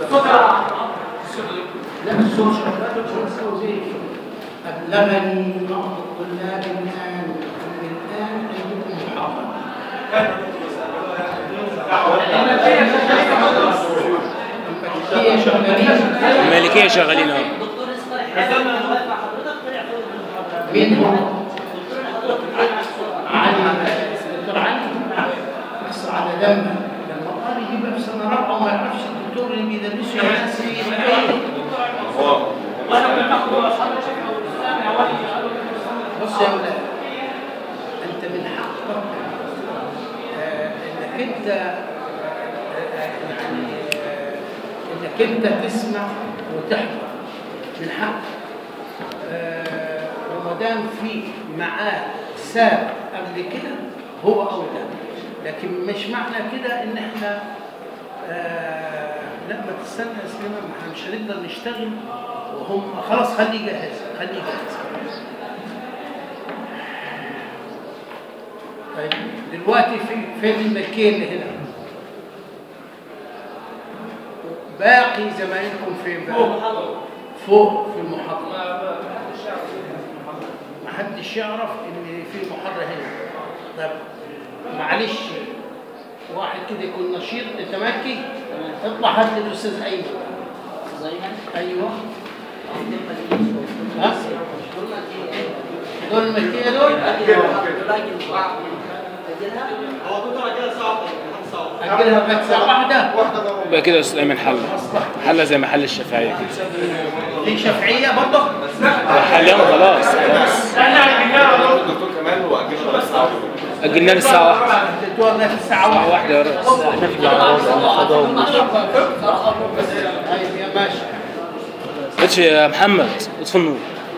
لا الصوت شغال زي أبلغني بعض الطلاب الآن عندكم محاضرة. المالكية شغالين اهو. مين هو؟ الدكتور علي بس على دمه لما قال يجيبها في سنه رابعه وما يعرفش الدكتور اللي بيدرسه يا ناس بص يا ولاد، انت من حقك انك انت تسمع وتحضر من حقك. وما دام في معاه سابق قبل كده هو اولى، لكن مش معنى كده ان احنا لا ما تستنى يا سليمان، ما احنا مش هنقدر نشتغل وهم خلاص. خليه جاهز. طيب دلوقتي فين المكان اللي هنا؟ باقي زمايلكم فين بقى؟ فوق في المحاضرة. ما حدش يعرف ان في محاضرة هنا. طب معلش واحد كده يكون نشيط. انت مالكي؟ اطلع هات لي الاستاذ ايمن. ايوه ها؟ دول الملكية دول؟ هو دكتور اجلها ساعة. اجلها بقت ساعة واحدة بقى كده يا استاذ ايمن. حلة زي محل الشافعية كده. في شافعية برضه؟ حلينا خلاص. الدكتور كمال واجلنا الساعة. اجلنا الساعة 1. اديتوها في الساعة 1 يا ريس. احنا في العراض. طيب يا باشا. اتش يا محمد اطفي النور.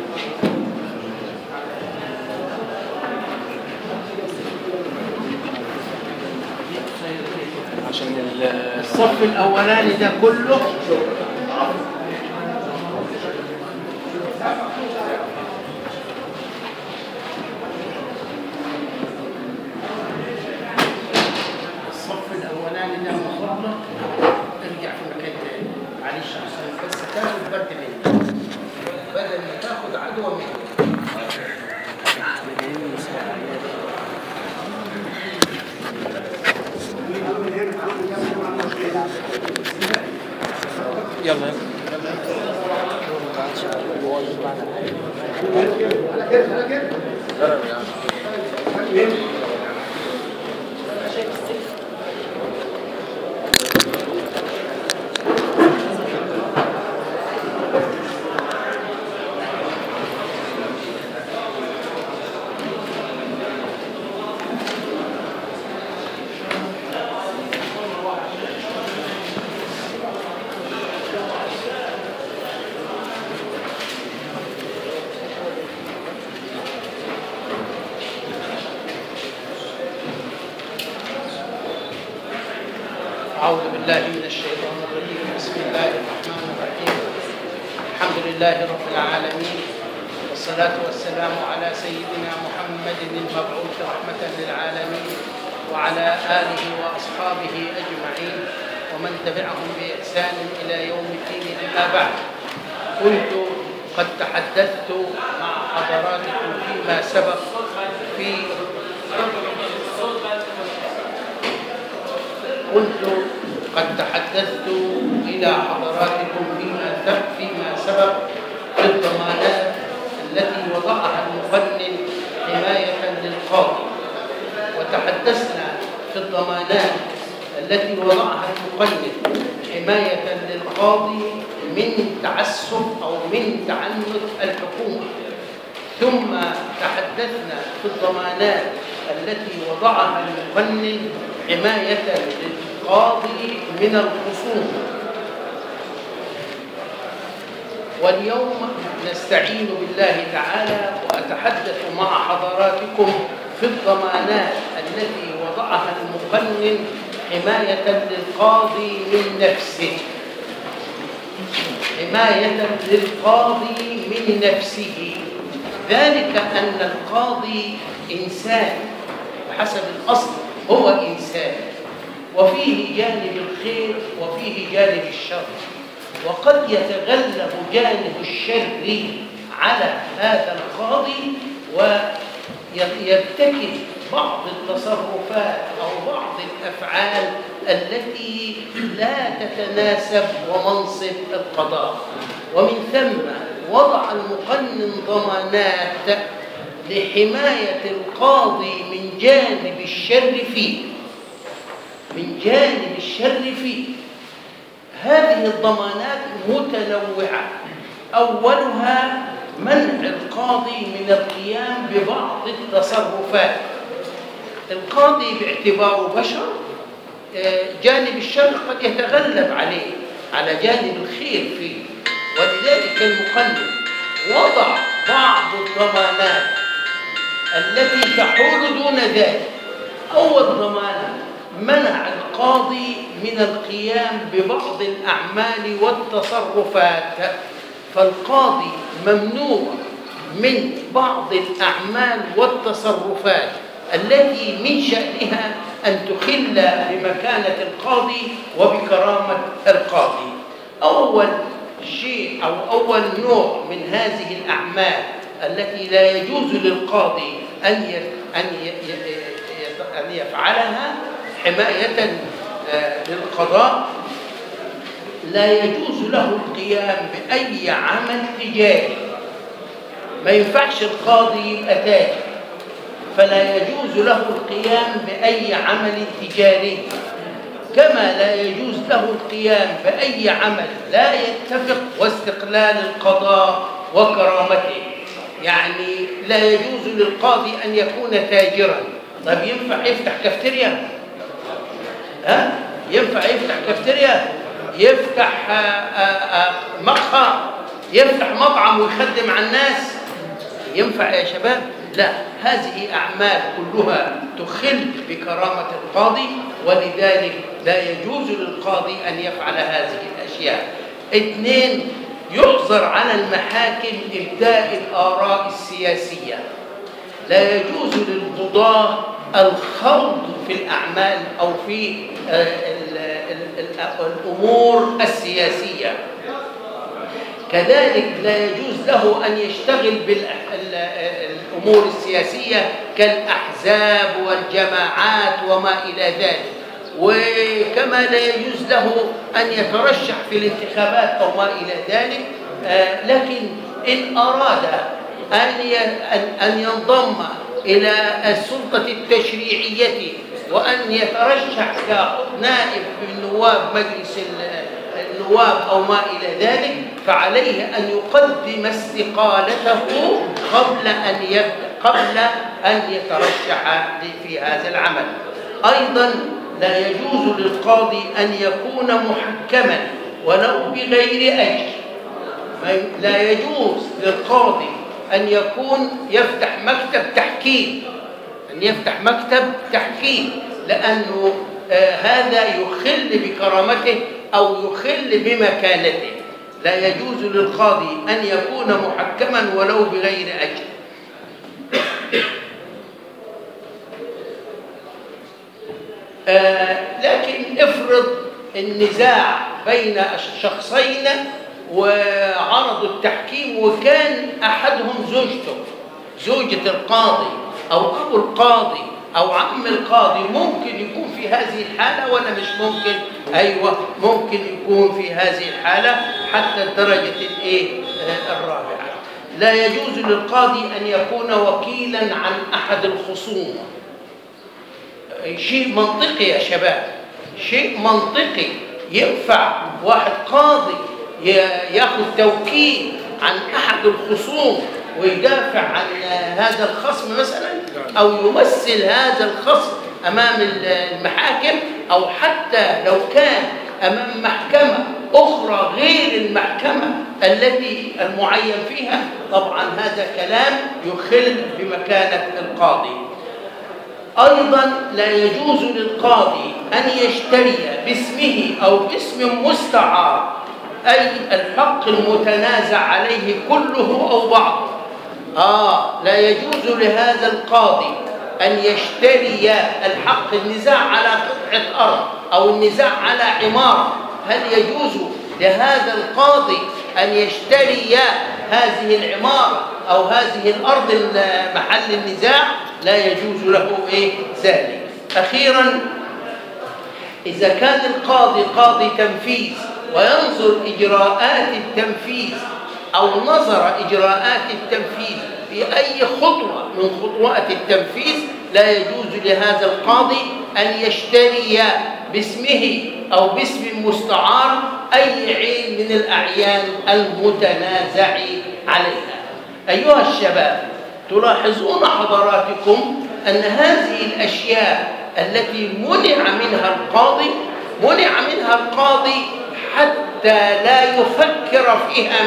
عشان الصف الاولاني ده كله مفضل. ارجع في مكان تاني معلش عشان بس تاخد برد مني بدل ما تاخد عدوى مني. يلا أعوذ بالله من الشيطان الرجيم. بسم الله الرحمن الرحيم. الحمد لله رب العالمين، والصلاة والسلام على سيدنا محمد المبعوث رحمة للعالمين وعلى آله وأصحابه أجمعين ومن تبعهم بإحسان إلى يوم الدين. أما بعد، كنت قد تحدثت مع حضراتكم فيما سبق إلى حضراتكم فيما سبق في الضمانات التي وضعها المقنن حماية للقاضي، وتحدثنا في الضمانات التي وضعها المقنن حماية للقاضي من تعسف أو من تعنت الحكومة، ثم تحدثنا في الضمانات التي وضعها المقنن حماية للقاضي من الخصوم. واليوم نستعين بالله تعالى وأتحدث مع حضراتكم في الضمانات التي وضعها المقنن حماية للقاضي من نفسه. حماية للقاضي من نفسه، ذلك أن القاضي إنسان بحسب الأصل، هو إنسان وفيه جانب الخير وفيه جانب الشر. وقد يتغلب جانب الشر على هذا القاضي ويرتكب بعض التصرفات أو بعض الأفعال التي لا تتناسب ومنصب القضاء. ومن ثم وضع المقنن ضمانات لحماية القاضي من جانب الشر فيه. هذه الضمانات متنوعة. أولها منع القاضي من القيام ببعض التصرفات. القاضي باعتباره بشر جانب الشر قد يتغلب عليه على جانب الخير فيه، ولذلك المقنن وضع بعض الضمانات التي تحول دون ذلك. أول ضمانة منع القاضي من القيام ببعض الأعمال والتصرفات، فالقاضي ممنوع من بعض الأعمال والتصرفات التي من شأنها أن تخل بمكانة القاضي وبكرامة القاضي. أول شيء أو أول نوع من هذه الأعمال التي لا يجوز للقاضي أن يفعلها حماية للقضاء، لا يجوز له القيام بأي عمل تجاري. ما ينفعش القاضي يبقى تاجر، فلا يجوز له القيام بأي عمل تجاري، كما لا يجوز له القيام بأي عمل لا يتفق واستقلال القضاء وكرامته. يعني لا يجوز للقاضي أن يكون تاجرا. طيب ينفع يفتح كافتيريا؟ ينفع يفتح كافتيريا؟ يفتح مقهى؟ يفتح مطعم ويخدم على الناس؟ ينفع يا شباب؟ لا، هذه أعمال كلها تخل بكرامة القاضي، ولذلك لا يجوز للقاضي أن يفعل هذه الأشياء. 2، يحظر على المحاكم إبداء الآراء السياسية. لا يجوز للقضاة الخوض في الأعمال أو في الأمور السياسية. كذلك لا يجوز له أن يشتغل بالأمور السياسية كالأحزاب والجماعات وما إلى ذلك. وكما لا يجوز له أن يترشح في الانتخابات أو ما إلى ذلك. لكن إن أراد أن ينضم إلى السلطة التشريعية وأن يترشح كنائب من نواب مجلس النواب أو ما إلى ذلك، فعليه أن يقدم استقالته قبل أن يترشح في هذا العمل. أيضا لا يجوز للقاضي أن يكون محكما ولو بغير أجر. لا يجوز للقاضي أن يفتح مكتب تحكيم، لأنه هذا يخل بكرامته أو يخل بمكانته. لا يجوز للقاضي أن يكون محكما ولو بغير أجر. لكن افرض النزاع بين الشخصين وعرضوا التحكيم، وكان أحدهم زوجة القاضي أو أبو القاضي أو عم القاضي، ممكن يكون في هذه الحالة ولا مش ممكن؟ أيوة، ممكن يكون في هذه الحالة حتى الدرجة الرابعة. لا يجوز للقاضي أن يكون وكيلا عن أحد الخصوم. شيء منطقي يا شباب، شيء منطقي. ينفع واحد قاضي ياخذ توكيل عن أحد الخصوم ويدافع عن هذا الخصم مثلا، أو يمثل هذا الخصم أمام المحاكم، أو حتى لو كان أمام محكمة أخرى غير المحكمة التي المعين فيها؟ طبعا هذا كلام يخل بمكانة القاضي. أيضا لا يجوز للقاضي أن يشتري باسمه أو باسم مستعار، أي الحق المتنازع عليه كله أو بعضه. لا يجوز لهذا القاضي أن يشتري الحق، النزاع على قطعة أرض أو النزاع على عمارة. هل يجوز لهذا القاضي أن يشتري هذه العمارة أو هذه الأرض محل النزاع، لا يجوز له ذلك. أخيراً، إذا كان القاضي قاضي تنفيذ وينظر إجراءات التنفيذ أو نظر إجراءات التنفيذ في أي خطوة من خطوات التنفيذ، لا يجوز لهذا القاضي أن يشتري باسمه أو باسم مستعار أي عين من الأعيان المتنازع عليها. أيها الشباب، تلاحظون حضراتكم أن هذه الأشياء التي منع منها القاضي حتى لا يفكر فيها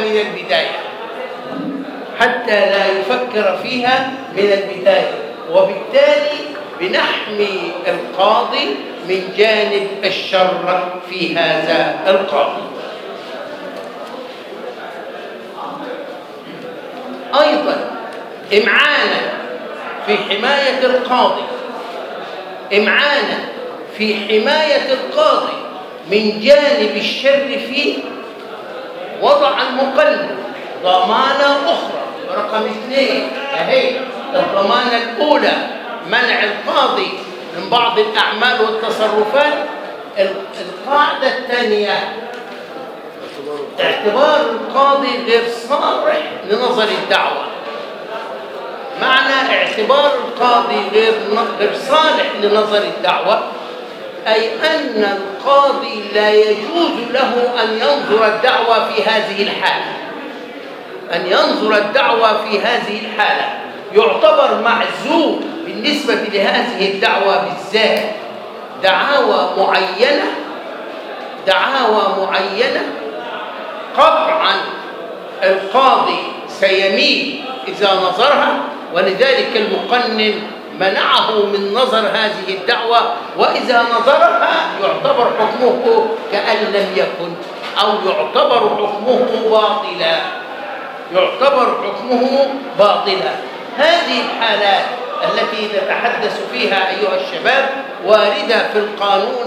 من البداية، وبالتالي بنحمي القاضي من جانب الشر في هذا القاضي. أيضا إمعانا في حماية القاضي من جانب الشر فيه، وضع المقنن ضمانة أخرى رقم 2. أهي الضمانة الأولى منع القاضي من بعض الأعمال والتصرفات. القاعدة الثانية اعتبار القاضي غير صالح لنظر الدعوة. معنى اعتبار القاضي غير صالح لنظر الدعوة أي أن القاضي لا يجوز له أن ينظر الدعوة في هذه الحالة، يعتبر معزول بالنسبة لهذه الدعوة بالذات. دعاوى معينة قطعا القاضي سيميل إذا نظرها، ولذلك المقنن منعه من نظر هذه الدعوة، وإذا نظرها يعتبر حكمه كأن لم يكن، أو يعتبر حكمه باطلا. هذه الحالات التي نتحدث فيها أيها الشباب واردة في القانون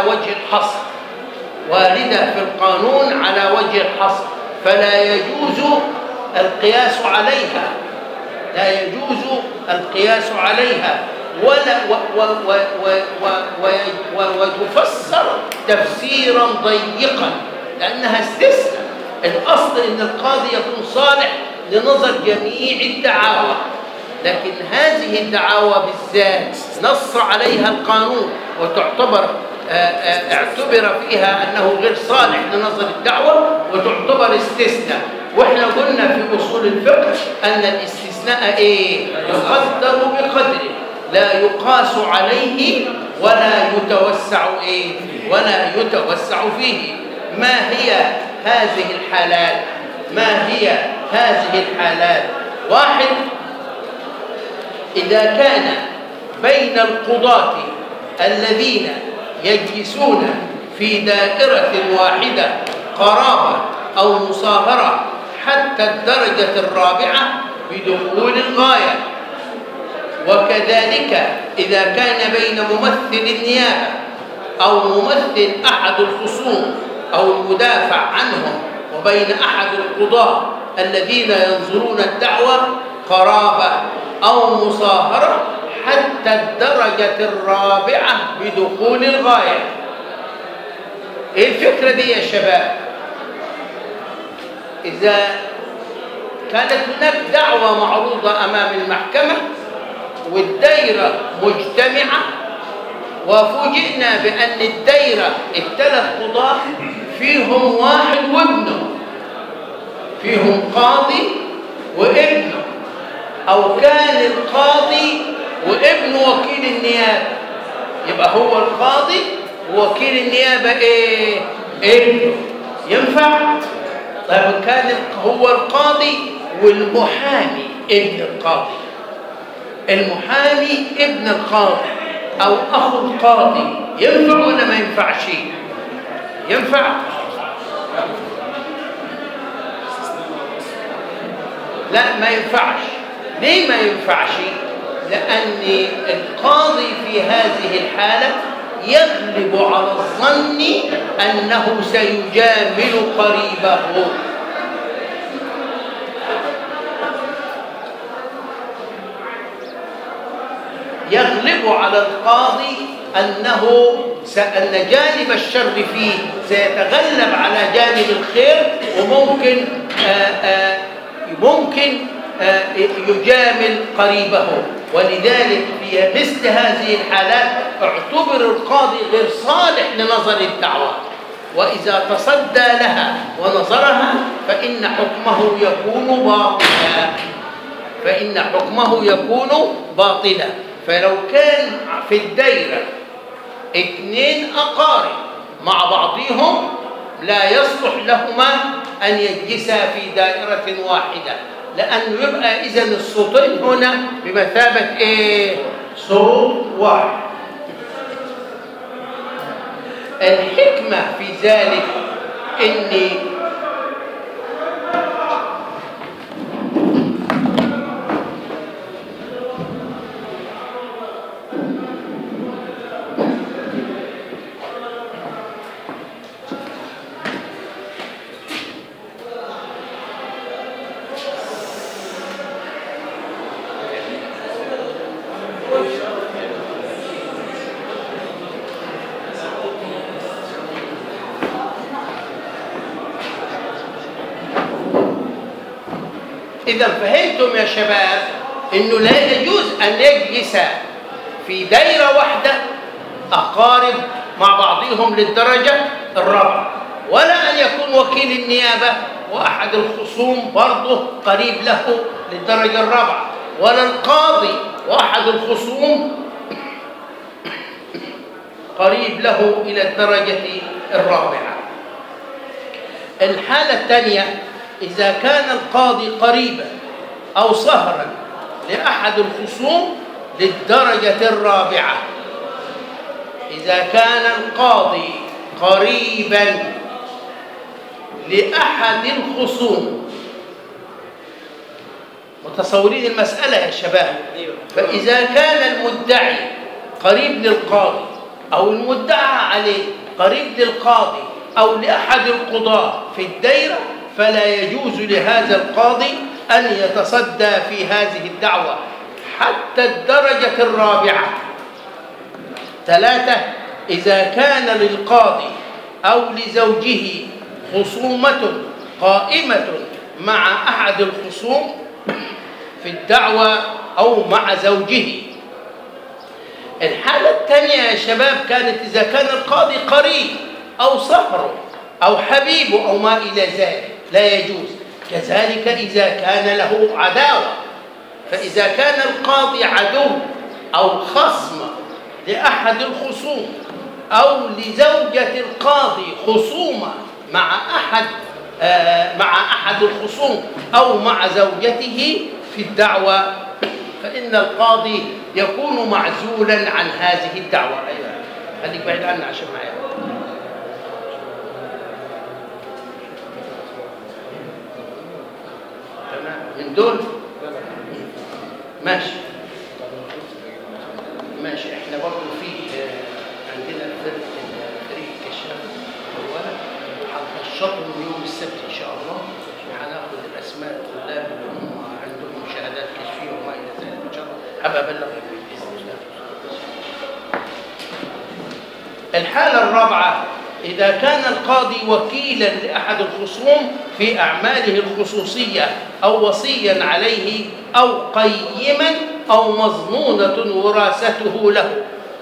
على وجه الحصر، فلا يجوز القياس عليها وتفسر تفسيرا ضيقا لأنها استثناء. الأصل أن القاضي يكون صالح لنظر جميع الدعاوى، لكن هذه الدعاوى بالذات نص عليها القانون وتعتبر اعتبر فيها أنه غير صالح لنظر الدعوة وتعتبر استثناء. وإحنا قلنا في أصول الفقه أن الاستثناء يقدر بقدره، لا يقاس عليه ولا يتوسع فيه. ما هي هذه الحالات؟ 1. إذا كان بين القضاة الذين يجلسون في دائرة واحدة قرابة أو مصاهرة حتى الدرجة الرابعة بدخول الغاية، وكذلك إذا كان بين ممثل النيابة أو ممثل أحد الخصوم أو المدافع عنهم وبين أحد القضاة الذين ينظرون الدعوة قرابة أو مصاهرة حتى الدرجة الرابعة بدخول الغاية. إيه الفكرة دي يا شباب؟ إذا كانت هناك دعوة معروضة أمام المحكمة والدائرة مجتمعة، وفوجئنا بأن الدائرة 3 قضاة فيهم واحد وابنه، فيهم قاضي وابنه، أو كان القاضي وابن وكيل النيابة، يبقى هو القاضي ووكيل النيابة ابنه، ينفع؟ طيب كان هو القاضي والمحامي ابن القاضي، المحامي ابن القاضي أو أخو القاضي، ينفع ولا ما ينفعش؟ ينفع؟ لا ما ينفعش. ليه ما ينفعش؟ لأن القاضي في هذه الحالة يغلب على الظن أنه سيجامل قريبه. يغلب على القاضي أن جانب الشر فيه سيتغلب على جانب الخير، وممكن يجامل قريبه. ولذلك في مثل هذه الحالات اعتبر القاضي غير صالح لنظر الدعوة، وإذا تصدى لها ونظرها فإن حكمه يكون باطلا. فلو كان في الدائرة 2 أقارب مع بعضهم لا يصلح لهما أن يجلسا في دائرة واحدة، لأنه يبقى إذن الصوتين هنا بمثابة صوت واحد. الحكمة في ذلك إن إذا فهمتم يا شباب إنه لا يجوز أن يجلس في دائرة واحدة أقارب مع بعضهم للدرجة الرابعة، ولا أن يكون وكيل النيابة وأحد الخصوم برضه قريب له للدرجة الرابعة، ولا القاضي وأحد الخصوم قريب له إلى الدرجة الرابعة. الحالة الثانية إذا كان القاضي قريبا أو صهرا لأحد الخصوم للدرجة الرابعة. إذا كان القاضي قريبا لأحد الخصوم، متصورين المسألة يا شباب؟ فإذا كان المدعي قريب للقاضي أو المدعى عليه قريب للقاضي أو لأحد القضاة في الدائرة، فلا يجوز لهذا القاضي أن يتصدى في هذه الدعوة حتى الدرجة الرابعة. 3 إذا كان للقاضي أو لزوجه خصومة قائمة مع أحد الخصوم في الدعوة أو مع زوجه. الحالة الثانية يا شباب كانت إذا كان القاضي قريب أو صهره أو حبيبه أو ما إلى ذلك لا يجوز. كذلك إذا كان له عداوة، فإذا كان القاضي عدو أو خصم لأحد الخصوم أو لزوجة القاضي خصومة مع أحد الخصوم أو مع زوجته في الدعوة، فإن القاضي يكون معزولا عن هذه الدعوة. أيوة خليك بعيد عنها عشان معايا. من دول ماشي احنا برضه في عندنا فريق الكشاف اولا هننشطهم يوم السبت ان شاء الله، وهناخد الاسماء الطلاب اللي هم عندهم شهادات كشفيه وما الى ذلك ان شاء الله. ابقى ابلغك باذن الله. الحاله الرابعه إذا كان القاضي وكيلا لأحد الخصوم في أعماله الخصوصية أو وصيا عليه أو قيما أو مظنونة وراثته له.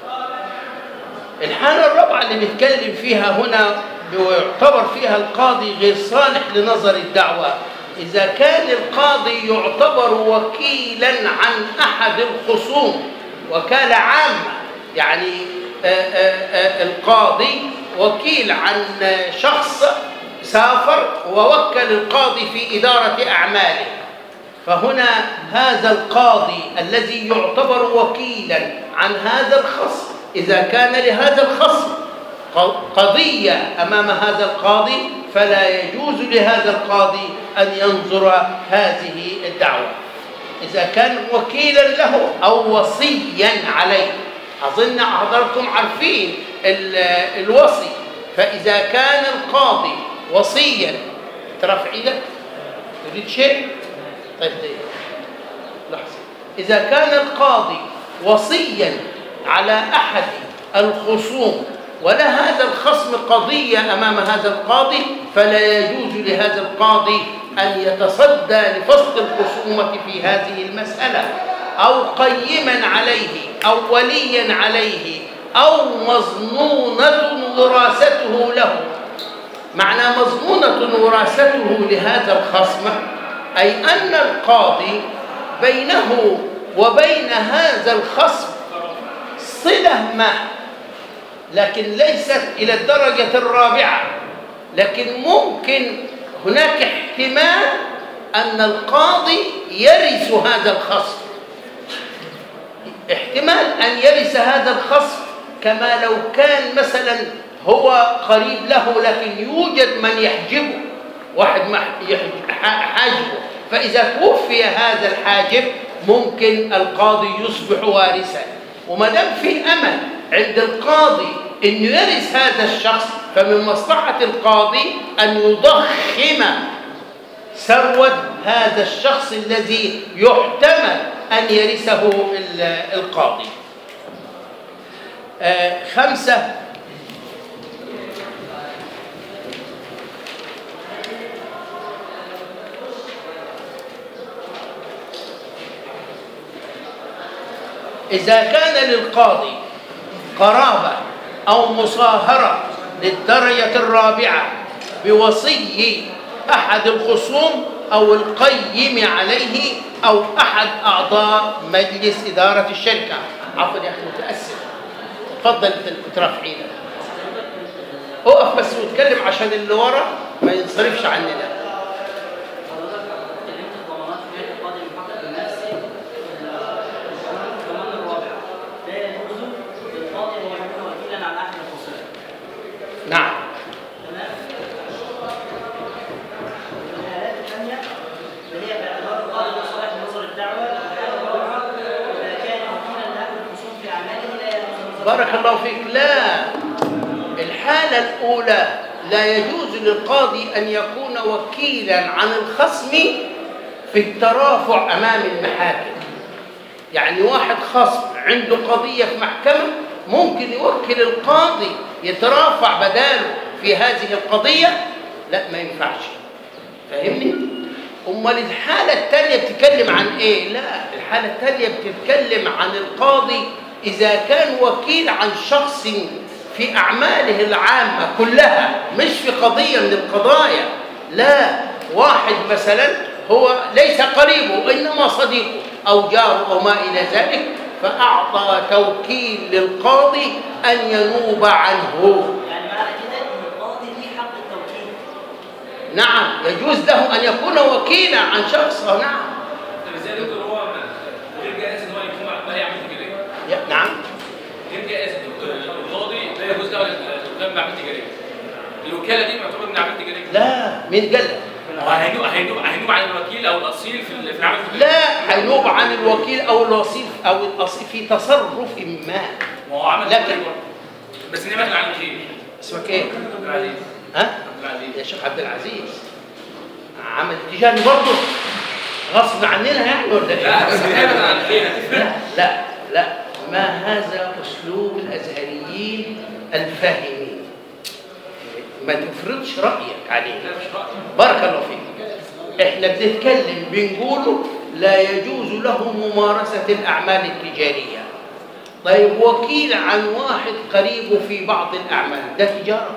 الحالة الرابعة اللي نتكلم فيها هنا ويعتبر فيها القاضي غير صالح لنظر الدعوة، إذا كان القاضي يعتبر وكيلا عن أحد الخصوم وكالة عامة، يعني القاضي وكيل عن شخص سافر ووكل القاضي في إدارة أعماله، فهنا هذا القاضي الذي يعتبر وكيلا عن هذا الخصم إذا كان لهذا الخصم قضية أمام هذا القاضي فلا يجوز لهذا القاضي أن ينظر هذه الدعوة إذا كان وكيلا له أو وصيا عليه. أظن حضراتكم عارفين الوصي. فإذا كان القاضي وصيا، ترفع ايدك تريد شيء؟ طيب لحظة. إذا كان القاضي وصيا على أحد الخصوم ولا هذا الخصم قضية أمام هذا القاضي، فلا يجوز لهذا القاضي أن يتصدى لفصل الخصومة في هذه المسألة، أو قيما عليه أو وليا عليه أو مظنونة وراثته له. معنى مظنونة وراثته لهذا الخصم أي أن القاضي بينه وبين هذا الخصم صلة ما، لكن ليست إلى الدرجة الرابعة، لكن ممكن هناك احتمال أن القاضي يرث هذا الخصم، احتمال أن يرث هذا الخصم، كما لو كان مثلا هو قريب له لكن يوجد من يحجبه، واحد حاجبه، فإذا توفي هذا الحاجب ممكن القاضي يصبح وارثا. وما دام في أمل عند القاضي أن يرث هذا الشخص، فمن مصلحة القاضي أن يضخم ثروة هذا الشخص الذي يحتمل أن يرثه القاضي. 5. إذا كان للقاضي قرابة أو مصاهرة للدرجة الرابعة بوصي أحد الخصوم أو القيم عليه أو أحد أعضاء مجلس إدارة الشركة. عفوا يا أخي متأسف، تفضل ترفع ايدك، اقف بس واتكلم عشان اللي ورا ما ينصرفش عننا. نعم. بارك الله فيك. لا، الحالة الأولى لا يجوز للقاضي أن يكون وكيلا عن الخصم في الترافع أمام المحاكم. يعني واحد خصم عنده قضية في محكمة ممكن يوكل القاضي يترافع بداله في هذه القضية، لا ما ينفعش. فاهمني؟ أمال الحالة الثانية بتتكلم عن إيه؟ لا، الحالة الثانية بتتكلم عن القاضي إذا كان وكيل عن شخص في أعماله العامة كلها، مش في قضية من القضايا. لا، واحد مثلا هو ليس قريبه إنما صديقه أو جاره أو ما إلى ذلك، فأعطى توكيل للقاضي أن ينوب عنه. يعني معنى كده إن القاضي ليه حق التوكيل؟ نعم، يجوز له أن يكون وكيلا عن شخص. نعم. طب ازاي دكتور هو غير جائز ان هو يكون بقى يعمل تجاريه؟ نعم. غير جائز القاضي لا يجوز له القيام باعمال تجاريه. الوكاله دي معتبره من اعمال تجاريه؟ لا، مين قال لك؟ هينوب عن الوكيل او الاصيل في العمل التجاري؟ لا، هينوب عن الوكيل او الاصيل او الاصيل في تصرف ما. ما هو عمل لكن بس نيابه عن الغير. اسمك ايه؟ عبد العزيز. ها؟ عبد العزيز. يا شيخ عبد العزيز، عمل تجاري برضه غصب عننا يعني ولا ايه؟ لا بس نيابه عن الغير. لا لا، ما هذا اسلوب الازهريين الفاهمين. ما تفرضش رايك علينا. لا مش رأي. بارك الله فيك. احنا بنتكلم بنقوله لا يجوز له ممارسة الأعمال التجارية. طيب وكيل عن واحد قريبه في بعض الأعمال، ده تجارة؟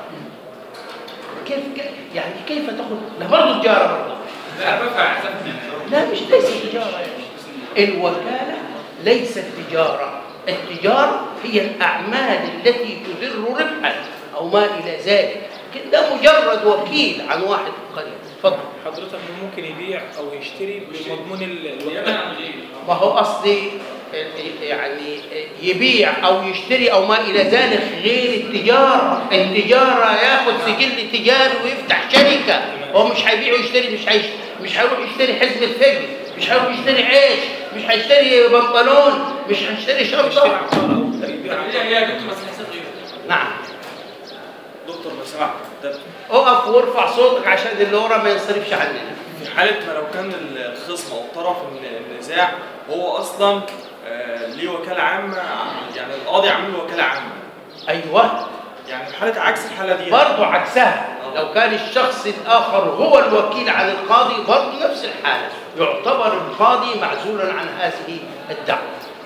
كيف يعني كيف تاخذ؟ ده برضه تجارة برضه. لا بفهم. لا، مش ليست تجارة. الوكالة ليست تجارة. التجارة هي الأعمال التي تدر ربحا أو ما إلى ذلك. ده مجرد وكيل عن واحد قريب. اتفضل. حضرتك ممكن يبيع او يشتري بمضمون نيابه عن الغير. ما هو قصدي يعني يبيع او يشتري او ما الى ذلك غير التجاره. التجاره ياخذ سجل تجاري ويفتح شركه. هو مش هيبيع ويشتري، مش هيروح يشتري حزمه فجل، مش هيروح يشتري عيش، مش هيشتري بنطلون، مش هيشتري شنطه. هي دكتور بس حساب غير. نعم. دكتور لو سمحت، اقف وارفع صوتك عشان اللي ورا ما ينصرفش عننا. في حالة ما لو كان الخصم أو طرف النزاع هو أصلا ليه وكالة عامة، يعني القاضي عامل له وكالة عامة. أيوه. يعني في حالة عكس الحالة دي برضه عكسها، لو كان الشخص الآخر هو الوكيل عن القاضي برضه نفس الحالة، يعتبر القاضي معزولا عن هذه الدعوة.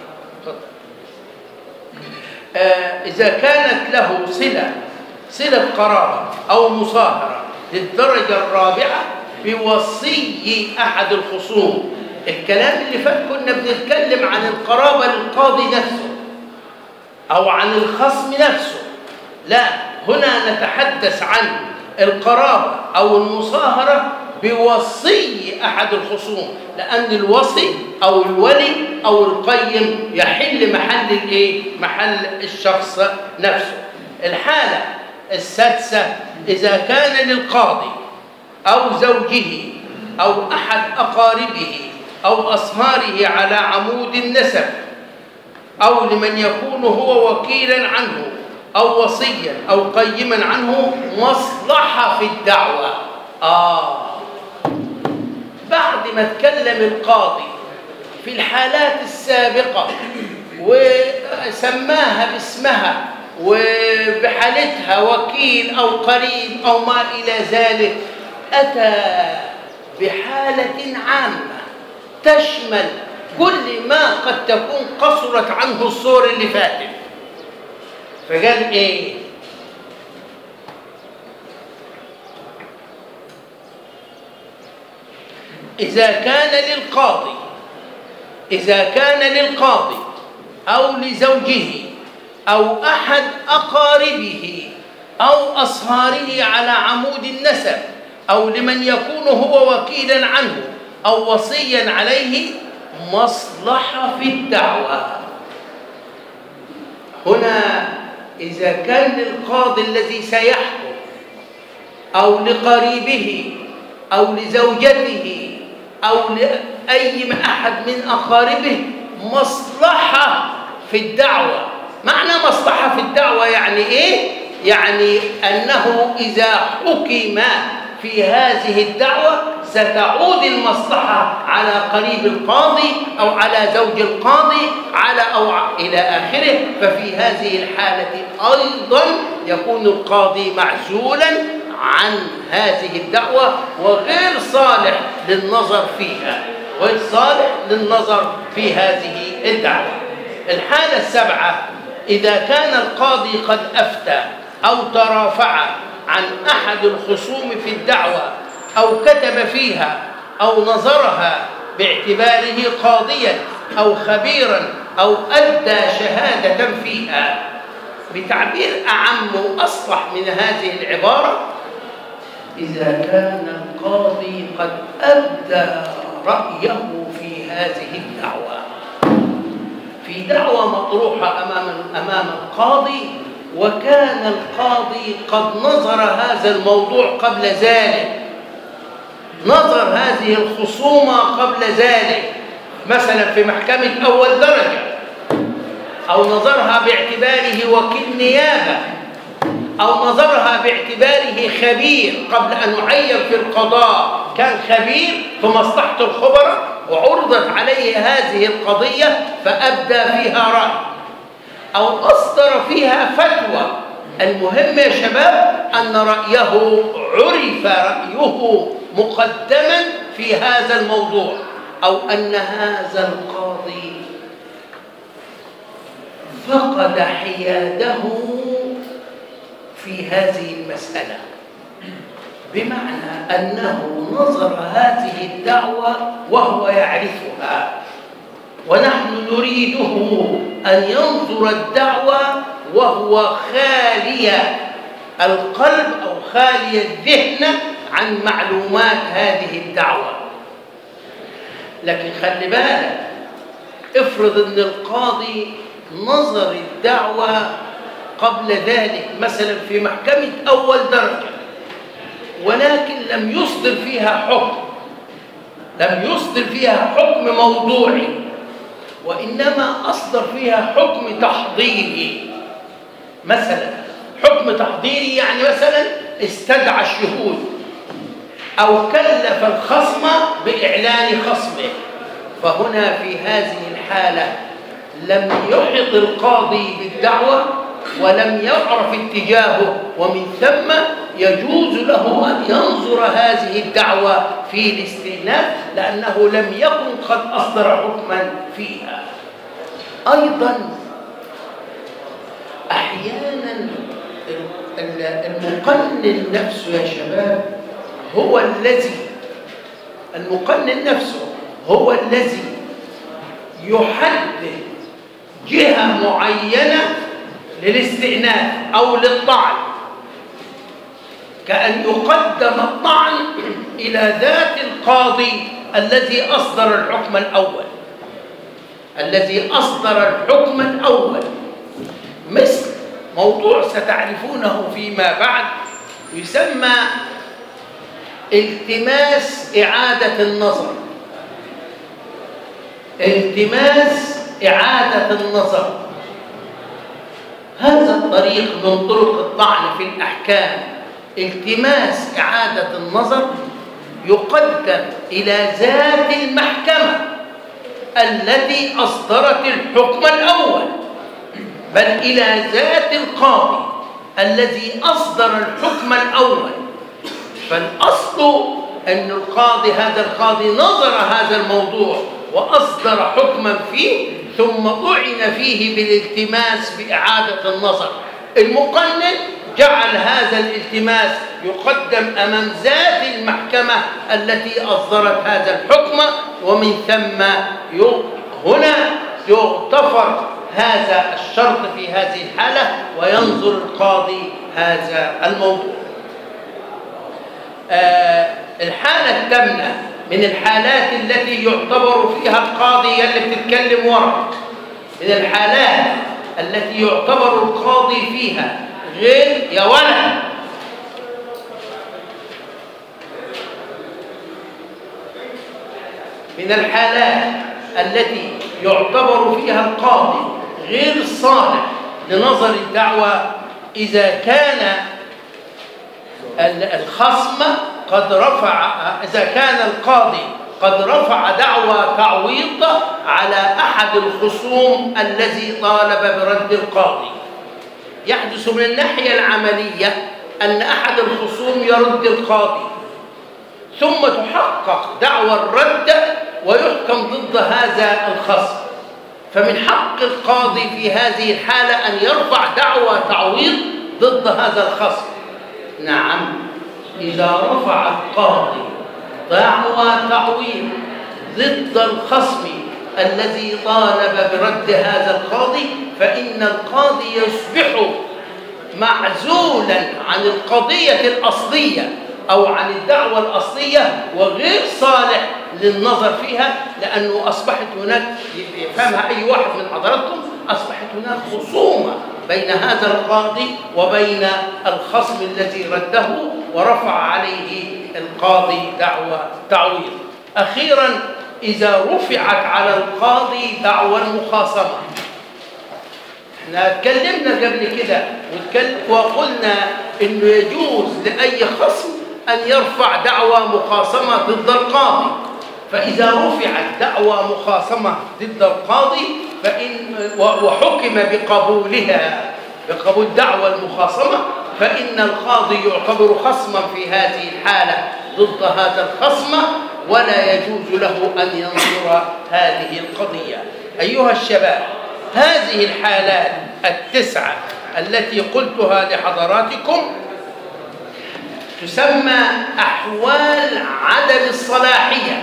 إذا كانت له صلة قرابة أو مصاهرة للدرجة الرابعة بوصي أحد الخصوم. الكلام اللي فات كنا بنتكلم عن القرابة للقاضي نفسه أو عن الخصم نفسه، لا، هنا نتحدث عن القرابة أو المصاهرة بوصي أحد الخصوم، لأن الوصي أو الولي أو القيم يحل محل الإيه؟ محل الشخص نفسه. الحالة السادسة إذا كان للقاضي أو زوجه أو أحد أقاربه أو أصهاره على عمود النسب أو لمن يكون هو وكيلا عنه أو وصيا أو قيما عنه مصلحة في الدعوة. بعد ما اتكلم القاضي في الحالات السابقة وسماها باسمها وبحالتها وكيل أو قريب أو ما إلى ذلك، أتى بحالة عامة تشمل كل ما قد تكون قصرت عنه الصور اللي فاتت. فقال إيه؟ إذا كان للقاضي أو لزوجه أو أحد أقاربه أو أصهاره على عمود النسب أو لمن يكون هو وكيلا عنه أو وصيا عليه مصلحة في الدعوة. هنا إذا كان للقاضي الذي سيحكم أو لقريبه أو لزوجته أو لأي أحد من أقاربه مصلحة في الدعوة. معنى مصلحة في الدعوة يعني إيه؟ يعني أنه إذا حكم في هذه الدعوة ستعود المصلحة على قريب القاضي أو على زوج القاضي أو إلى آخره. ففي هذه الحالة أيضا يكون القاضي معزولا عن هذه الدعوة وغير صالح للنظر فيها، غير صالح للنظر في هذه الدعوة. الحالة السابعة إذا كان القاضي قد أفتى أو ترافع عن أحد الخصوم في الدعوة أو كتب فيها أو نظرها باعتباره قاضيا أو خبيرا أو أدى شهادة فيها. بتعبير أعم وأصلح من هذه العبارة، إذا كان القاضي قد أبدى رأيه في هذه الدعوة، في دعوة مطروحة أمام القاضي وكان القاضي قد نظر هذا الموضوع قبل ذلك، نظر هذه الخصومة قبل ذلك، مثلا في محكمة أول درجة، أو نظرها باعتباره وكيل نيابة، أو نظرها باعتباره خبير قبل أن يعين في القضاء، كان خبير في مصلحة الخبراء وعرضت عليه هذه القضية فأبدى فيها رأي أو أصدر فيها فتوى. المهم يا شباب أن رأيه عرف رأيه مقدما في هذا الموضوع، أو أن هذا القاضي فقد حياده في هذه المسألة، بمعنى أنه نظر هذه الدعوة وهو يعرفها، ونحن نريده أن ينظر الدعوة وهو خالي القلب أو خالي الذهن عن معلومات هذه الدعوة. لكن خلي بالك، افرض أن القاضي نظر الدعوة قبل ذلك مثلا في محكمة أول درجة، ولكن لم يصدر فيها حكم موضوعي، وإنما أصدر فيها حكم تحضيري. مثلا حكم تحضيري يعني مثلا استدعى الشهود أو كلف الخصم بإعلان خصمه، فهنا في هذه الحالة لم يحط القاضي بالدعوة ولم يعرف اتجاهه، ومن ثم يجوز له أن ينظر هذه الدعوة في الاستئناف لأنه لم يكن قد أصدر حكما فيها. أيضا أحيانا المقنن نفسه يا شباب هو الذي المقنن نفسه هو الذي يحدد جهة معينة للاستئناف أو للطعن، كأن يقدم الطعن إلى ذات القاضي الذي أصدر الحكم الأول، مثل موضوع ستعرفونه فيما بعد يسمى التماس إعادة النظر. هذا الطريق من طرق الطعن في الأحكام، التماس إعادة النظر، يقدم إلى ذات المحكمة التي أصدرت الحكم الأول، بل إلى ذات القاضي الذي أصدر الحكم الأول. فالأصل أن هذا القاضي نظر هذا الموضوع وأصدر حكما فيه، ثم طعن فيه بالالتماس بإعادة النظر. المقنن جعل هذا الالتماس يقدم أمام ذات المحكمة التي أصدرت هذا الحكم، ومن ثم هنا يغتفر هذا الشرط في هذه الحالة وينظر القاضي هذا الموضوع. الحالة الثامنة من الحالات التي يعتبر فيها القاضي اللي بتتكلم ورا، من الحالات التي يعتبر القاضي فيها غير يا ولد من الحالات التي يعتبر فيها القاضي غير الصالح لنظر الدعوة إذا كان الخصم إذا كان القاضي قد رفع دعوى تعويض على أحد الخصوم الذي طالب برد القاضي. يحدث من الناحية العملية أن أحد الخصوم يرد القاضي، ثم تحقق دعوى الرد ويحكم ضد هذا الخصم، فمن حق القاضي في هذه الحالة أن يرفع دعوى تعويض ضد هذا الخصم. نعم، إذا رفع القاضي دعوى تعويض ضد الخصم الذي طالب برد هذا القاضي، فإن القاضي يصبح معزولا عن القضية الأصلية أو عن الدعوة الأصلية وغير صالح للنظر فيها، لأنه أصبحت هناك، يفهمها أي واحد من حضراتكم، أصبحت هناك خصومة بين هذا القاضي وبين الخصم الذي رده ورفع عليه القاضي دعوى تعويض. أخيرا، إذا رفعت على القاضي دعوى المخاصمة، احنا تكلمنا قبل كده وقلنا إنه يجوز لأي خصم أن يرفع دعوى مخاصمة ضد القاضي، فإذا رفعت دعوى مخاصمة ضد القاضي وحكم بقبول دعوى المخاصمة، فإن القاضي يعتبر خصما في هذه الحالة ضد هذا الخصم، ولا يجوز له أن ينظر هذه القضية. أيها الشباب، هذه الحالات التسعة التي قلتها لحضراتكم تسمى أحوال عدم الصلاحية.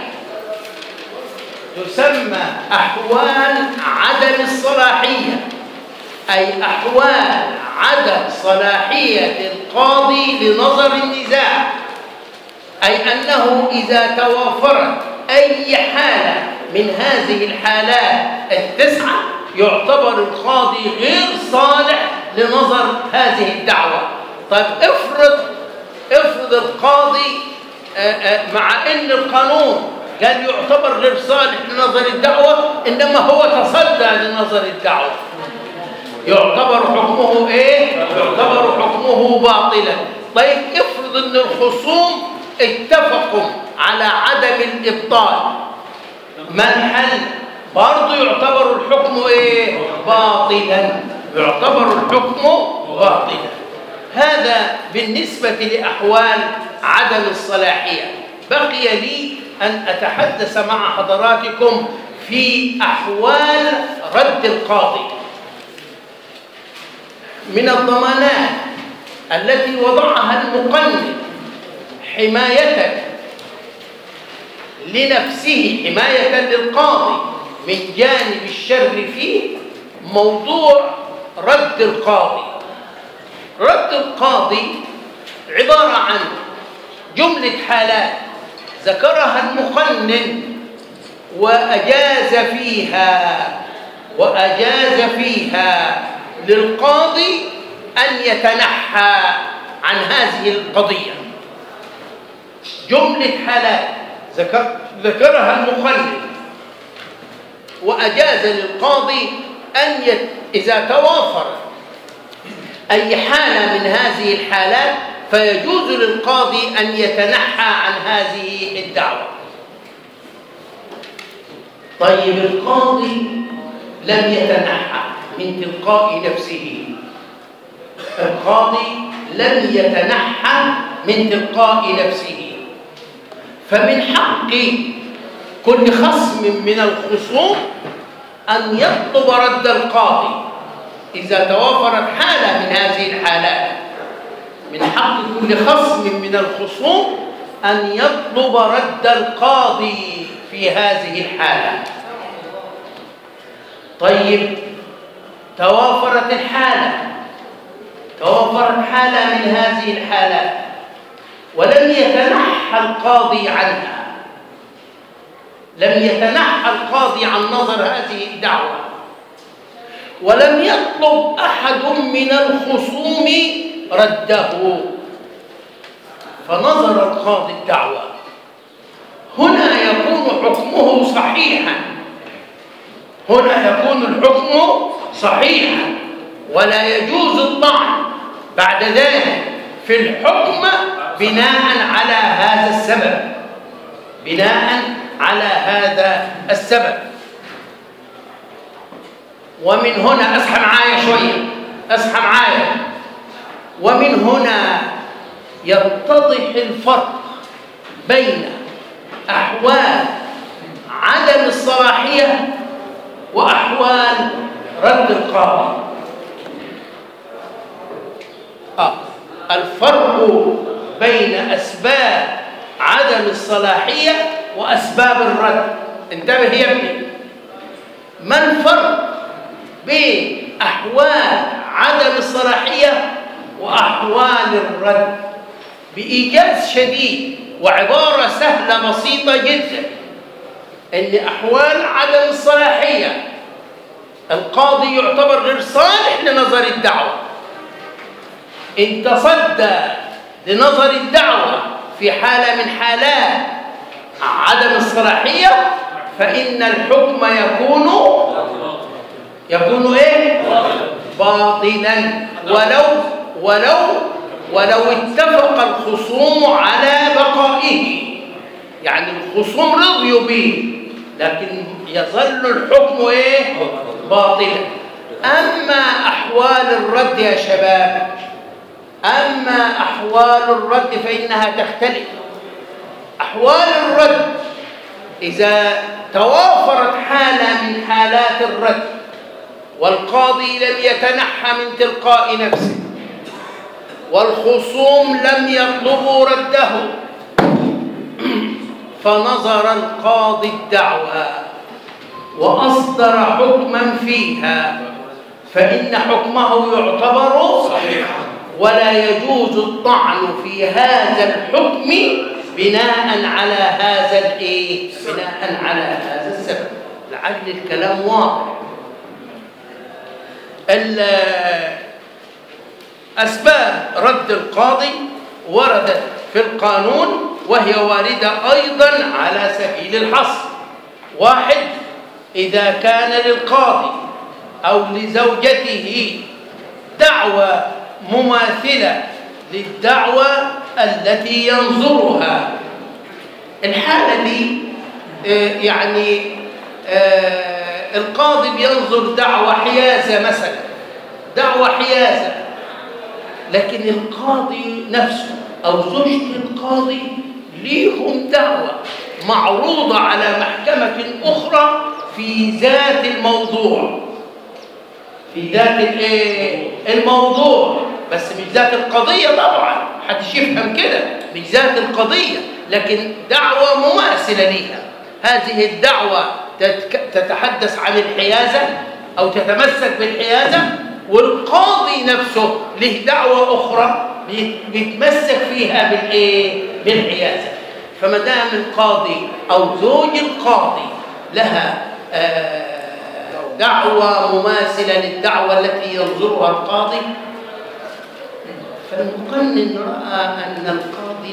أي أحوال عدم صلاحية القاضي لنظر النزاع، أي أنه إذا توافرت أي حالة من هذه الحالات التسعة يعتبر القاضي غير صالح لنظر هذه الدعوة. طيب افرض القاضي مع أن القانون قال يعتبر غير صالح لنظر الدعوة، إنما هو تصدى لنظر الدعوة، يعتبر حكمه إيه؟ يعتبر حكمه باطلا. طيب افرض ان الخصوم اتفقوا على عدم الابطال، ما الحل؟ برضه يعتبر الحكم ايه؟ باطلا، يعتبر الحكم باطلا. هذا بالنسبة لأحوال عدم الصلاحية. بقي لي أن أتحدث مع حضراتكم في أحوال رد القاضي. من الضمانات التي وضعها المقنن حماية لنفسه، حماية للقاضي من جانب الشر فيه، موضوع رد القاضي. رد القاضي عبارة عن جملة حالات ذكرها المقنن وأجاز فيها للقاضي أن يتنحى عن هذه القضية. جملة حالات ذكرها المقنن وأجاز للقاضي إذا توافرت أي حالة من هذه الحالات فيجوز للقاضي أن يتنحى عن هذه الدعوة. طيب القاضي لم يتنحى من تلقاء نفسه، القاضي لم يتنحى من تلقاء نفسه، فمن حق كل خصم من الخصوم أن يطلب رد القاضي إذا توافرت حالة من هذه الحالات. من حق كل خصم من الخصوم أن يطلب رد القاضي في هذه الحالة. طيب توافرت حالة من هذه الحالات ولم يتنحى القاضي عنها، لم يتنحى القاضي عن نظر هذه الدعوة، ولم يطلب أحد من الخصوم رده، فنظر القاضي الدعوة، هنا يكون حكمه صحيحا، هنا يكون الحكم صحيحا، ولا يجوز الطعن بعد ذلك في الحكم بناء على هذا السبب، بناء على هذا السبب. ومن هنا اصحى معايا شويه، اصحى معايا. ومن هنا يتضح الفرق بين احوال عدم الصلاحيه واحوال رد القاضي. الفرق بين اسباب عدم الصلاحيه واسباب الرد. انتبه يا ابني، ما الفرق بين أحوال عدم الصلاحية وأحوال الرد؟ بإيجاز شديد وعبارة سهلة بسيطة جدا، إن أحوال عدم الصلاحية القاضي يعتبر غير صالح لنظر الدعوة. إن تصدى لنظر الدعوة في حالة من حالات عدم الصلاحية فإن الحكم يكون ايه؟ باطلا، ولو اتفق الخصوم على بقائه، يعني الخصوم رضيوا به لكن يظل الحكم ايه؟ باطلا. اما احوال الرد يا شباب، اما احوال الرد فانها تختلف. احوال الرد اذا توافرت حالة من حالات الرد والقاضي لم يتنحى من تلقاء نفسه والخصوم لم يطلبوا رده، فنظر القاضي الدعوى وأصدر حكما فيها، فإن حكمه يعتبر صحيحا، ولا يجوز الطعن في هذا الحكم بناء على هذا بناء على هذا السبب. لعل الكلام واضح. أسباب رد القاضي وردت في القانون وهي واردة أيضا على سبيل الحصر. 1، إذا كان للقاضي أو لزوجته دعوى مماثلة للدعوة التي ينظرها. الحالة دي القاضي بينظر دعوة حيازة مثلا، دعوة حيازة، لكن القاضي نفسه أو زوجة القاضي ليهم دعوة معروضة على محكمة أخرى في ذات الموضوع، في ذات الموضوع، بس مش ذات القضية طبعا، محدش يفهم كده، مش ذات القضية، لكن دعوة مماثلة ليها. هذه الدعوة تتحدث عن الحيازة أو تتمسك بالحيازة، والقاضي نفسه له دعوة أخرى بيتمسك فيها بالحيازة. فما دام القاضي أو زوج القاضي لها دعوة مماثلة للدعوة التي ينظرها القاضي، فالمقنن رأى أن القاضي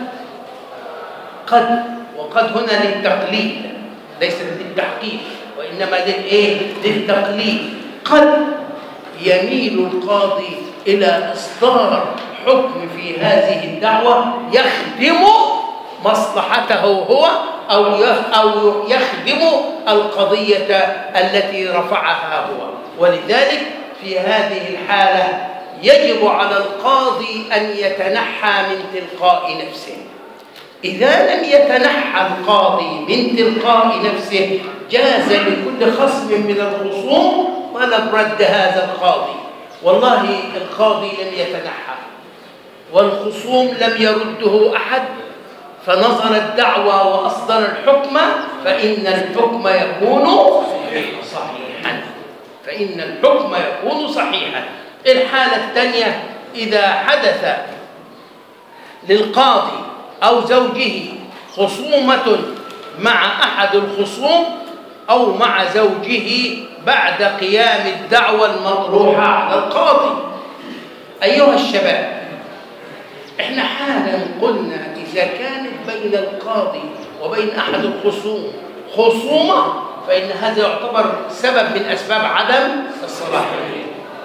قد وقد هنا للتقليد ليس للتحقيق، وإنما للتقليد، قد يميل القاضي إلى إصدار حكم في هذه الدعوة يخدم مصلحته هو أو يخدم القضية التي رفعها هو. ولذلك في هذه الحالة يجب على القاضي أن يتنحى من تلقاء نفسه. إذا لم يتنحى القاضي من تلقاء نفسه جاز لكل خصم من الخصوم طلب رد هذا القاضي. والله القاضي لم يتنحى والخصوم لم يرده أحد، فنظر الدعوة وأصدر الحكم، فإن الحكم يكون صحيحا، فإن الحكم يكون صحيحا. الحالة الثانية إذا حدث للقاضي أو زوجه خصومة مع أحد الخصوم أو مع زوجه بعد قيام الدعوة المطروحة على القاضي. أيها الشباب، إحنا حالا قلنا إذا كانت بين القاضي وبين أحد الخصوم خصومة فإن هذا يعتبر سبب من أسباب عدم الصلاحية.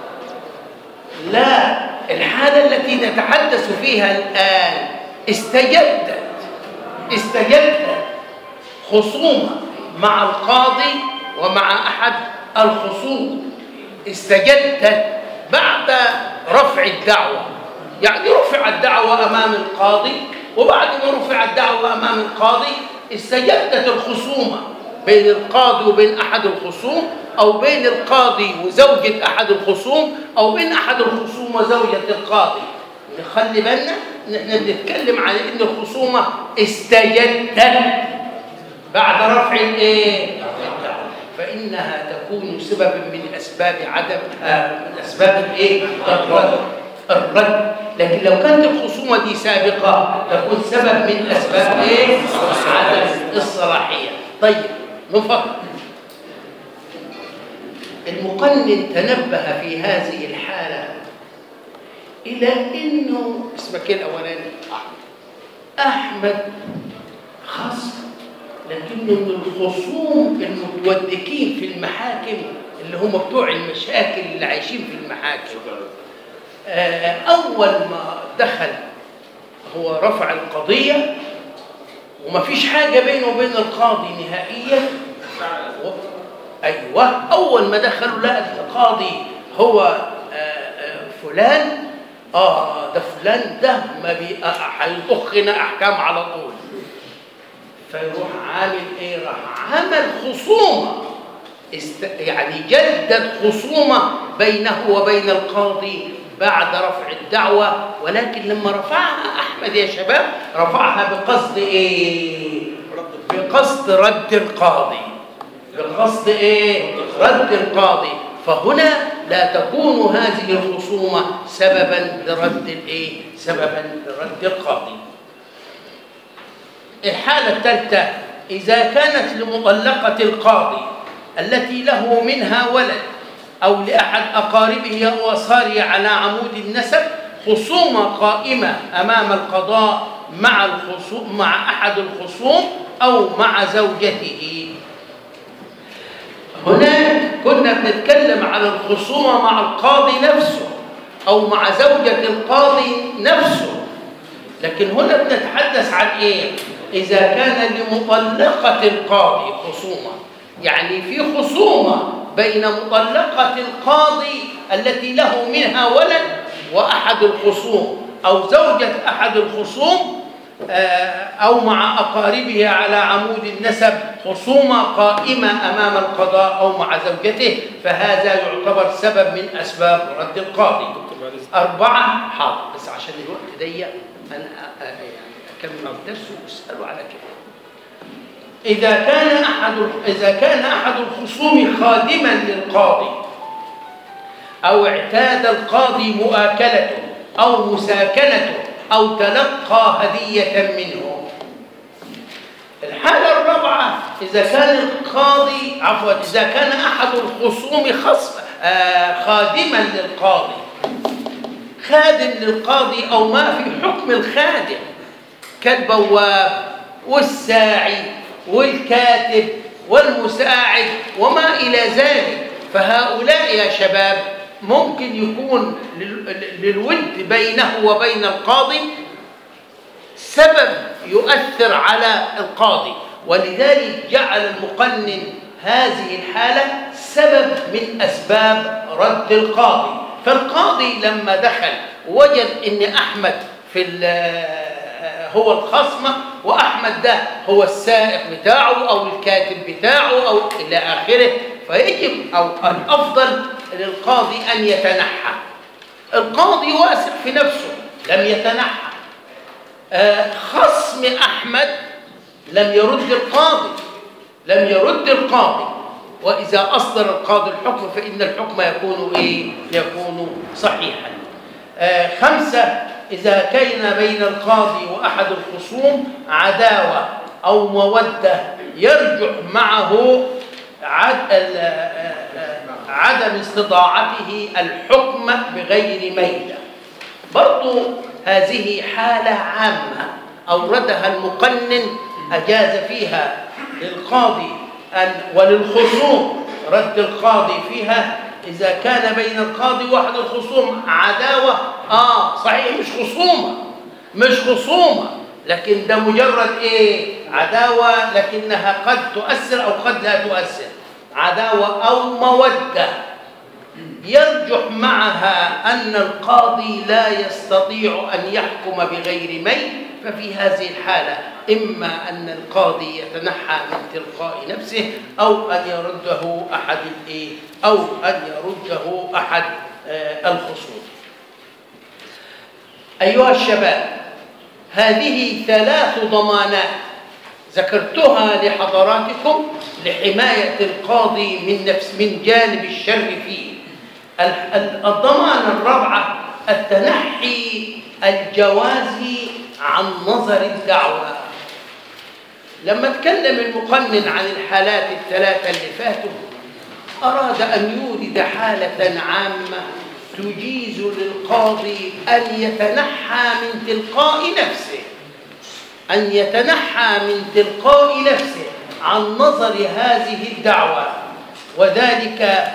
لا، الحالة التي نتحدث فيها الآن استجدت خصومة مع القاضي ومع أحد الخصوم، استجدت بعد رفع الدعوة، يعني رفع الدعوة أمام القاضي، وبعد ما رفع الدعوة أمام القاضي استجدت الخصومة بين القاضي وبين أحد الخصوم، أو بين القاضي وزوجة أحد الخصوم، أو بين أحد الخصوم وزوجة القاضي. نخلي بالنا نحن بنتكلم عن إن الخصومة استجدت بعد رفع الدعوة، فإنها تكون سببا من أسباب عدم من أسباب الرد. لكن لو كانت الخصومة دي سابقة تكون سبب من أسباب عدم الصلاحية. طيب نفكر، المقنن تنبه في هذه الحالة إلى إنه اسمك الأولاني أحمد خصم، لكنه من الخصوم المتودكين في المحاكم اللي هم بتوع المشاكل اللي عايشين في المحاكم. أول ما دخل هو رفع القضية وما فيش حاجة بينه وبين القاضي نهائيا. أيوة، أول ما دخلوا لقى القاضي هو فلان، ده فلان ده ما هيطخنا أحكام على طول. فيروح عامل إيه؟ راح عمل خصومة، يعني جدد خصومة بينه وبين القاضي بعد رفع الدعوة. ولكن لما رفعها أحمد يا شباب رفعها بقصد إيه؟ بقصد رد القاضي، بقصد إيه؟ رد القاضي. فهنا لا تكون هذه الخصومة سببا لرد الإيه؟ سببا لرد القاضي. الحالة الثالثة إذا كانت لمطلقة القاضي التي له منها ولد أو لأحد أقاربه أو أصهاره على عمود النسب خصومة قائمة أمام القضاء مع أحد الخصوم أو مع زوجته. هناك كنا بنتكلم على الخصومة مع القاضي نفسه، أو مع زوجة القاضي نفسه. لكن هنا بنتحدث عن إيه؟ إذا كان لمطلقة القاضي خصومة، يعني في خصومة بين مطلقة القاضي التي له منها ولد وأحد الخصوم، أو زوجة أحد الخصوم، أو مع أقاربه على عمود النسب خصومة قائمة أمام القضاء أو مع زوجته، فهذا يعتبر سبب من أسباب رد القاضي. 4 حاضر، بس عشان الوقت ضيق أنا يعني أكمل الدرس وأسأله على كده. إذا كان أحد الخصوم خادما للقاضي أو اعتاد القاضي مؤاكلته أو مساكنته أو تلقى هدية منه. الحالة الرابعة إذا كان إذا كان أحد الخصوم خادما للقاضي، خادم للقاضي أو ما في حكم الخادم كالبواب والساعي والكاتب والمساعد وما إلى ذلك، فهؤلاء يا شباب ممكن يكون للود بينه وبين القاضي سبب يؤثر على القاضي، ولذلك جعل المقنن هذه الحالة سبب من أسباب رد القاضي. فالقاضي لما دخل وجد أن أحمد هو الخصمة، وأحمد ده هو السائق بتاعه أو الكاتب بتاعه أو إلى آخره، فيجب أو الأفضل للقاضي أن يتنحى. القاضي واثق في نفسه لم يتنحى. خصم أحمد لم يرد القاضي، وإذا أصدر القاضي الحكم فإن الحكم يكون صحيحا. 5 إذا كان بين القاضي وأحد الخصوم عداوة أو مودة يرجح معه عدم استطاعته الحكم بغير ميلة. برضو هذه حالة عامة أوردها المقنن أجاز فيها للقاضي وللخصوم رد القاضي فيها. إذا كان بين القاضي وأحد الخصوم عداوة صحيح مش خصومة، لكن ده مجرد عداوة، لكنها قد تؤثر أو قد لا تؤثر. عداوة أو مودة يرجح معها أن القاضي لا يستطيع أن يحكم بغير ميل، ففي هذه الحالة إما أن القاضي يتنحى من تلقاء نفسه أو أن يرده أحد الخصوم. أيها الشباب، هذه 3 ضمانات ذكرتها لحضراتكم لحماية القاضي من جانب الشر فيه. الضمانة الرابعة التنحي الجوازي عن نظر الدعوى. لما تكلم المقنن عن الحالات ال3 اللي فاتوا أراد أن يورد حالة عامة تجيز للقاضي أن يتنحى من تلقاء نفسه عن نظر هذه الدعوة، وذلك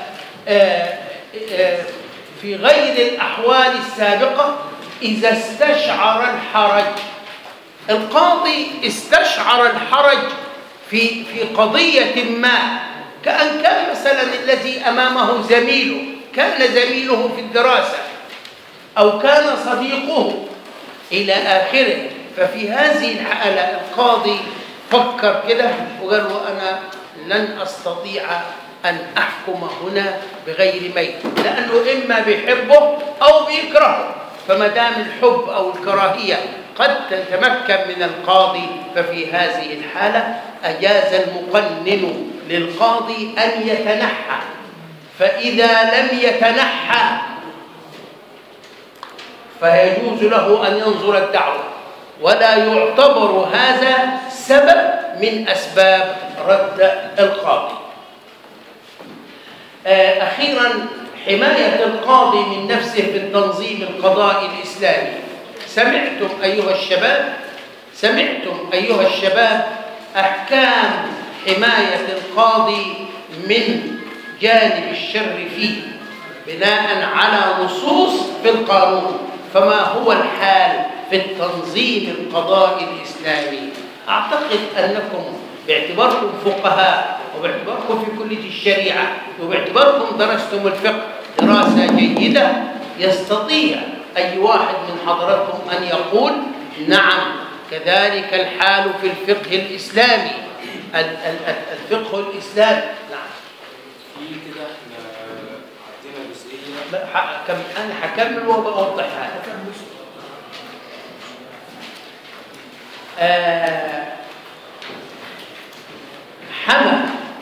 في غير الأحوال السابقة إذا استشعر الحرج. القاضي استشعر الحرج في قضية ما، كأن كان مثلا الذي أمامه كان زميله في الدراسة أو كان صديقه إلى آخره. ففي هذه الحالة القاضي فكر كده وقال له أنا لن أستطيع أن أحكم هنا بغير ميل، لأنه إما بيحبه أو بيكرهه، فما دام الحب أو الكراهية قد تتمكن من القاضي، ففي هذه الحالة أجاز المقنن للقاضي أن يتنحى. فإذا لم يتنحى فيجوز له أن ينظر الدعوة، ولا يعتبر هذا سبب من أسباب رد القاضي. أخيراً، حماية القاضي من نفسه بالتنظيم القضائي الإسلامي. سمعتم أيها الشباب أحكام حماية القاضي من جانب الشر فيه. بناء على نصوص في القانون. فما هو الحال في التنظيم القضائي الإسلامي؟ أعتقد أنكم باعتباركم فقهاء وباعتباركم في كلية الشريعة وباعتباركم درستم الفقه دراسة جيدة، يستطيع أي واحد من حضراتكم أن يقول نعم كذلك الحال في الفقه الإسلامي. الفقه الإسلامي نعم. في كده احنا عندنا جزئيه لا أنا هكمل وبوضحها. حمى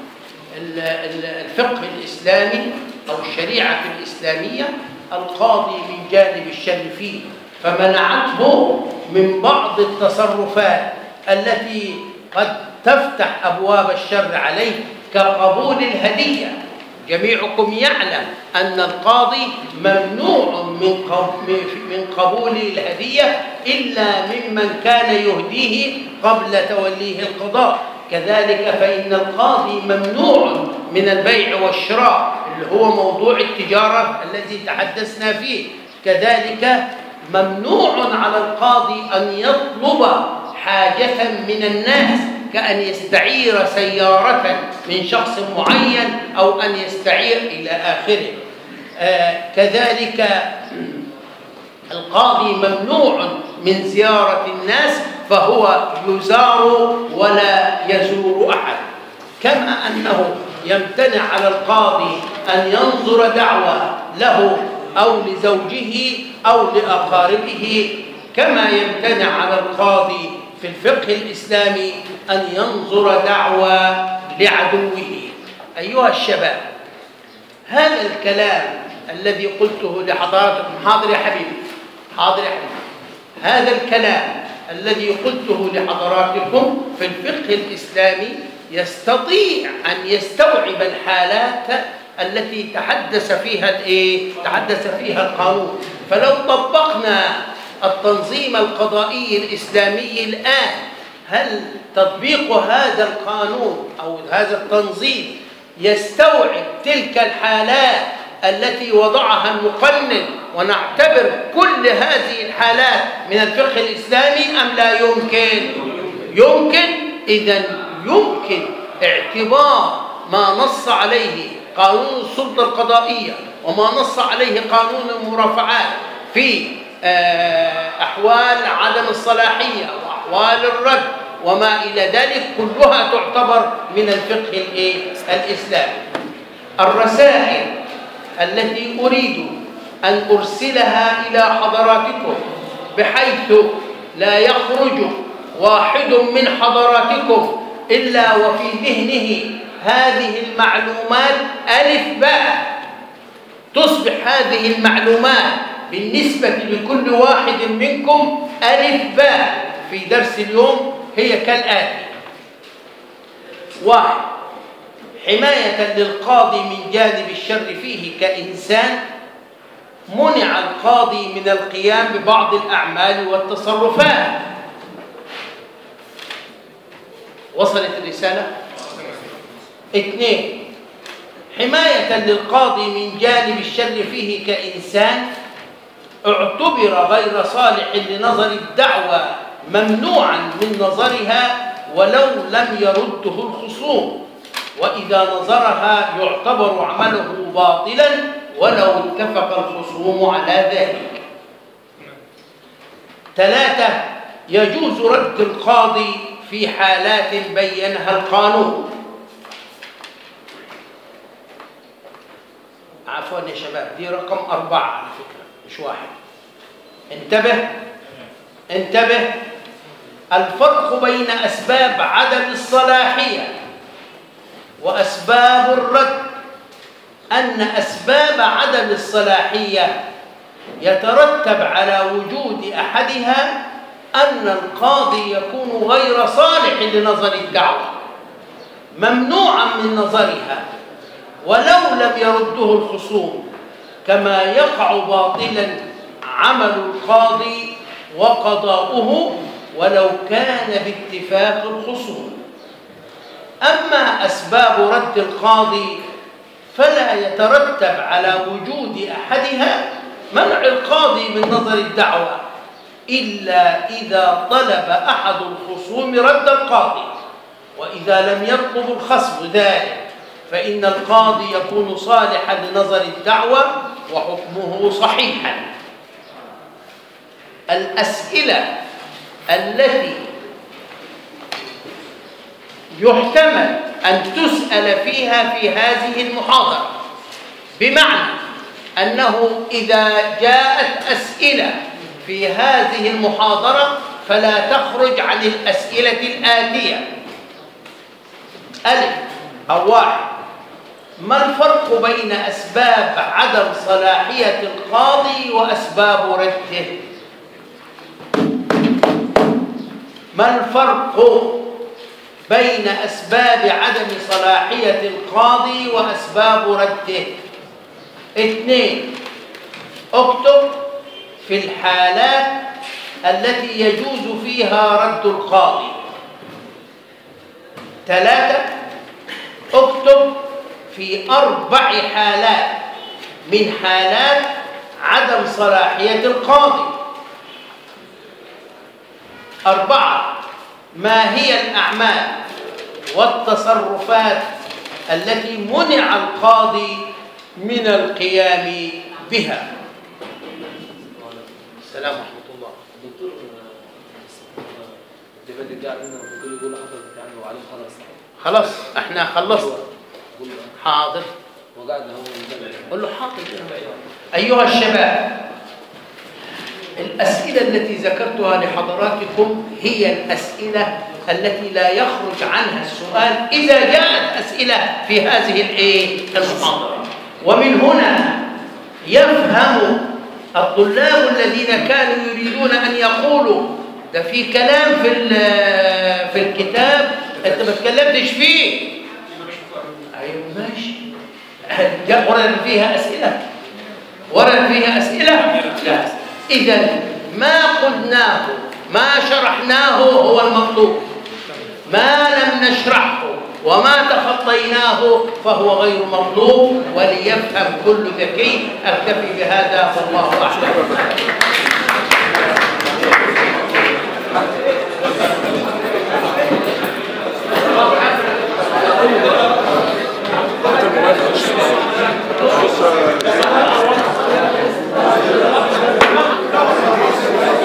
الفقه الإسلامي أو الشريعة الإسلامية القاضي من جانب الشر فيه، فمنعته من بعض التصرفات التي قد تفتح أبواب الشر عليه كقبول الهدية. جميعكم يعلم أن القاضي ممنوع من قبول الهدية إلا ممن كان يهديه قبل توليه القضاء. كذلك فإن القاضي ممنوع من البيع والشراء اللي هو موضوع التجارة الذي تحدثنا فيه. كذلك ممنوع على القاضي أن يطلب حاجة من الناس كأن يستعير سيارة من شخص معين أو أن يستعير إلى آخره. كذلك القاضي ممنوع من زيارة الناس، فهو يزار ولا يزور أحد. كما أنه يمتنع على القاضي أن ينظر دعوى له أو لزوجه أو لأقاربه، كما يمتنع على القاضي في الفقه الإسلامي أن ينظر دعوى لعدوه. أيها الشباب، هذا الكلام الذي قلته لحضراتكم، حاضر يا حبيبي، حاضر يا حبيبي، هذا الكلام الذي قلته لحضراتكم في الفقه الإسلامي يستطيع أن يستوعب الحالات التي تحدث فيها القانون. فلو طبقنا التنظيم القضائي الإسلامي الآن، هل تطبيق هذا القانون أو هذا التنظيم يستوعب تلك الحالات التي وضعها المقنن ونعتبر كل هذه الحالات من الفقه الإسلامي أم لا يمكن؟ يمكن. إذن يمكن اعتبار ما نص عليه قانون السلطة القضائية وما نص عليه قانون المرافعات في أحوال عدم الصلاحية وأحوال الرد وما إلى ذلك، كلها تعتبر من الفقه الإسلامي. الرسائل التي أريد أن أرسلها إلى حضراتكم بحيث لا يخرج واحد من حضراتكم إلا وفي ذهنه هذه المعلومات ألف باء، تصبح هذه المعلومات بالنسبة لكل واحد منكم ألف باء في درس اليوم، هي كالآتي: 1. حماية للقاضي من جانب الشر فيه كإنسان، منع القاضي من القيام ببعض الأعمال والتصرفات. وصلت الرسالة؟ 2. حماية للقاضي من جانب الشر فيه كإنسان، اعتبر غير صالح لنظر الدعوى ممنوعا من نظرها ولو لم يرده الخصوم، وإذا نظرها يعتبر عمله باطلا ولو اتفق الخصوم على ذلك. 3. يجوز رد القاضي في حالات بينها القانون. عفوا يا شباب، دي رقم 4 على فكرة مش 1. انتبه. الفرق بين أسباب عدم الصلاحية وأسباب الرد أن أسباب عدم الصلاحية يترتب على وجود أحدها أن القاضي يكون غير صالح لنظر الدعوة ممنوعا من نظرها ولو لم يرده الخصوم، كما يقع باطلا عمل القاضي وقضاؤه ولو كان باتفاق الخصوم. أما أسباب رد القاضي فلا يترتب على وجود أحدها منع القاضي من نظر الدعوة إلا إذا طلب أحد الخصوم رد القاضي، وإذا لم يطلب الخصم ذلك فإن القاضي يكون صالحا لنظر الدعوة وحكمه صحيحا. الأسئلة التي يحتمل أن تسأل فيها في هذه المحاضرة، بمعنى أنه إذا جاءت أسئلة في هذه المحاضرة فلا تخرج عن الأسئلة الآتية: ألف أو واحد، ما الفرق بين أسباب عدم صلاحية القاضي وأسباب رده؟ ما الفرق بين أسباب عدم صلاحية القاضي وأسباب رده؟ 2. اكتب في الحالات التي يجوز فيها رد القاضي. 3. اكتب في 4 حالات من حالات عدم صلاحية القاضي. 4. ما هي الأعمال والتصرفات التي منع القاضي من القيام بها؟ السلام ورحمة الله. دكتور الدبادة دي علينا الدكتور يقول حضرتك يعني وعليه خلاص احنا خلصنا. حاضر. وقاعد هو قول له حاضر. أيها الشباب، الأسئلة التي ذكرتها لحضراتكم هي الأسئلة التي لا يخرج عنها السؤال إذا جاءت أسئلة في هذه المحاضرة. ومن هنا يفهم الطلاب الذين كانوا يريدون أن يقولوا ده في كلام في الكتاب أنت ما تكلمتش فيه. أيوة ماشي، ورد فيها أسئلة، ورد فيها أسئلة. لا، إذن ما قلناه ما شرحناه هو المطلوب، ما لم نشرحه وما تخطيناه فهو غير مطلوب، وليفهم كل ذكي. أكتفي بهذا والله أعلم.